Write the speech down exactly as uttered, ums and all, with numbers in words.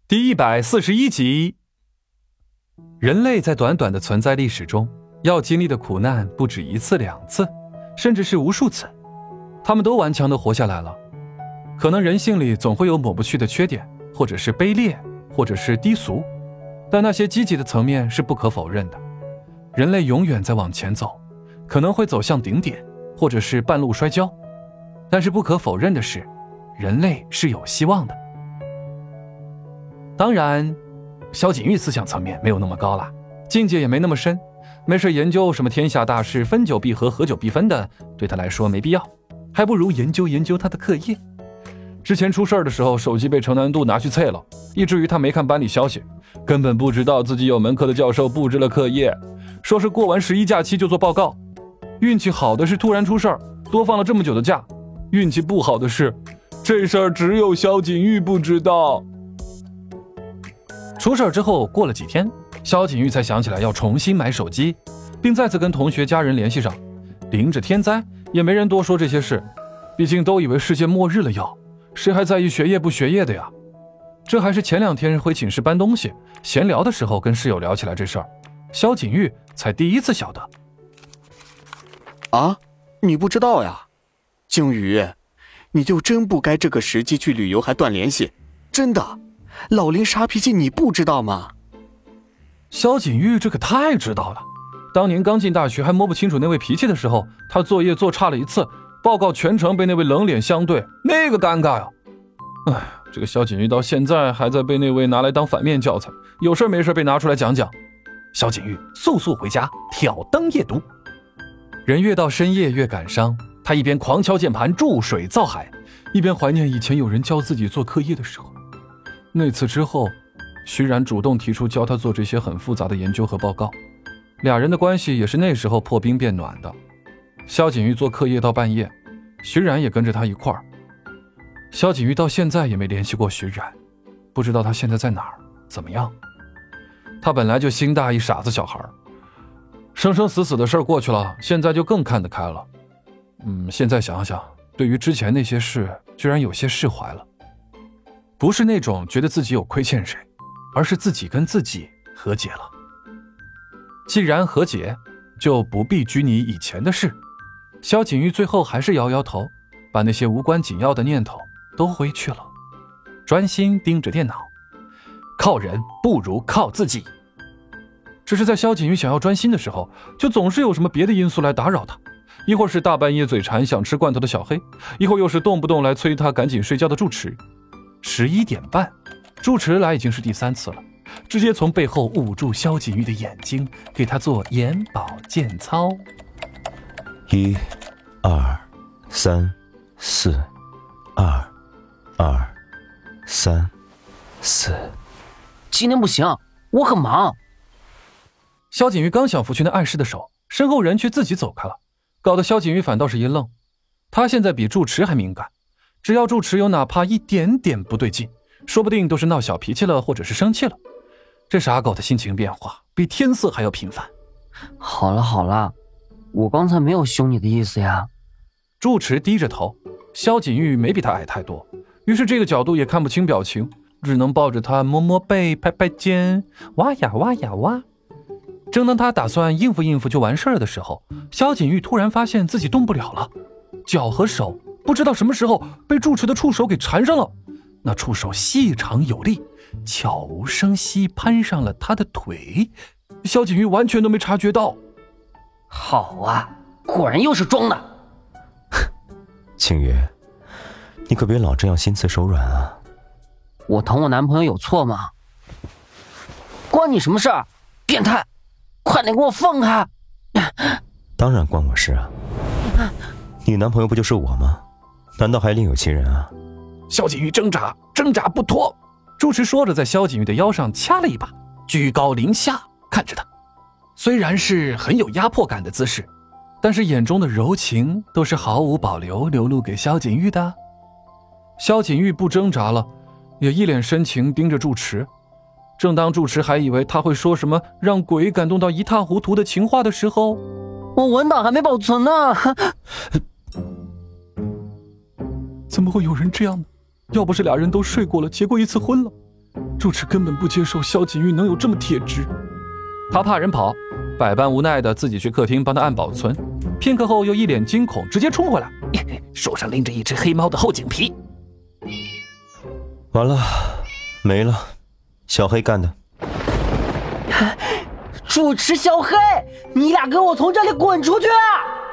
第一百四十一集。人类在短短的存在历史中，要经历的苦难不止一次两次，甚至是无数次，他们都顽强地活下来了。可能人性里总会有抹不去的缺点，或者是卑劣，或者是低俗，但那些积极的层面是不可否认的。人类永远在往前走，可能会走向顶点，或者是半路摔跤，但是不可否认的是，人类是有希望的。当然，萧景玉思想层面没有那么高了，境界也没那么深，没事研究什么天下大事，分久必合，合久必分的，对他来说没必要，还不如研究研究他的课业。之前出事的时候，手机被城南渡拿去啐了，以至于他没看班里消息，根本不知道自己有门课的教授布置了课业，说是过完十一假期就做报告。运气好的是突然出事儿，多放了这么久的假，运气不好的是这事儿只有萧景玉不知道。出事之后过了几天，萧景玉才想起来要重新买手机，并再次跟同学家人联系上。临着天灾也没人多说这些事，毕竟都以为世界末日了要，谁还在意学业不学业的呀？这还是前两天回寝室搬东西闲聊的时候跟室友聊起来这事儿，萧景玉才第一次晓得。 啊，你不知道呀？景宇，你就真不该这个时机去旅游还断联系，真的，老林啥脾气你不知道吗？ 萧景玉这可太知道了，当年刚进大学还摸不清楚那位脾气的时候，他作业做差了一次，报告全程被那位冷脸相对，那个尴尬呀！哎，这个萧景玉到现在还在被那位拿来当反面教材，有事没事被拿出来讲讲。萧景玉速速回家挑灯夜读。人越到深夜越感伤，他一边狂敲键盘注水造海，一边怀念以前有人教自己做课业的时候。那次之后，徐然主动提出教他做这些很复杂的研究和报告，俩人的关系也是那时候破冰变暖的。萧景玉做课业到半夜，徐然也跟着他一块儿。萧景玉到现在也没联系过徐然，不知道他现在在哪儿，怎么样。他本来就心大一傻子小孩，生生死死的事儿过去了，现在就更看得开了。嗯，现在想想，对于之前那些事，居然有些释怀了。不是那种觉得自己有亏欠谁，而是自己跟自己和解了。既然和解，就不必拘泥以前的事。萧景玉最后还是摇摇头，把那些无关紧要的念头都挥去了，专心盯着电脑。靠人不如靠自己。只是在萧景玉想要专心的时候，就总是有什么别的因素来打扰他。一会儿是大半夜嘴馋想吃罐头的小黑，一会儿又是动不动来催他赶紧睡觉的住持。十一点半，住持来已经是第三次了，直接从背后捂住萧景玉的眼睛，给他做眼保健操。 一、二、三、四、二、二、三、四。 今天不行，我很忙。 萧景玉刚想拂去那碍事的手，身后人却自己走开了，搞得萧景玉反倒是一愣。他现在比住持还敏感，只要住持有哪怕一点点不对劲，说不定都是闹小脾气了，或者是生气了。这傻狗的心情变化比天色还要频繁。 好了好了，我刚才没有凶你的意思呀。 住持低着头，萧景玉没比他矮太多，于是这个角度也看不清表情，只能抱着他摸摸背，拍拍肩，挖呀挖呀挖。正当他打算应付应付就完事儿的时候，萧景玉突然发现自己动不了了，脚和手不知道什么时候被住持的触手给缠上了。那触手细长有力，悄无声息攀上了他的腿，萧景玉完全都没察觉到。 好啊，果然又是装的。 景宇，你可别老这样心慈手软啊。 我疼我男朋友有错吗？关你什么事儿？变态，快点给我放开！ 当然关我事啊，你男朋友不就是我吗？难道还另有其人啊？ 萧景玉挣扎挣扎不脱，住持说着在萧景玉的腰上掐了一把，居高临下看着他。虽然是很有压迫感的姿势，但是眼中的柔情都是毫无保留流露给萧景玉的。萧景玉不挣扎了，也一脸深情盯着住持。正当住持还以为他会说什么让鬼感动到一塌糊涂的情话的时候， 我文档还没保存呢。 怎么会有人这样呢？要不是俩人都睡过了，结过一次婚了， 主持根本不接受萧景玉能有这么铁直。他怕人跑，百般无奈的自己去客厅帮他按保存。片刻后又一脸惊恐，直接冲回来， 手上拎着一只黑猫的后颈皮。 完了，没了，小黑干的。 主持小黑，你俩给我从这里滚出去！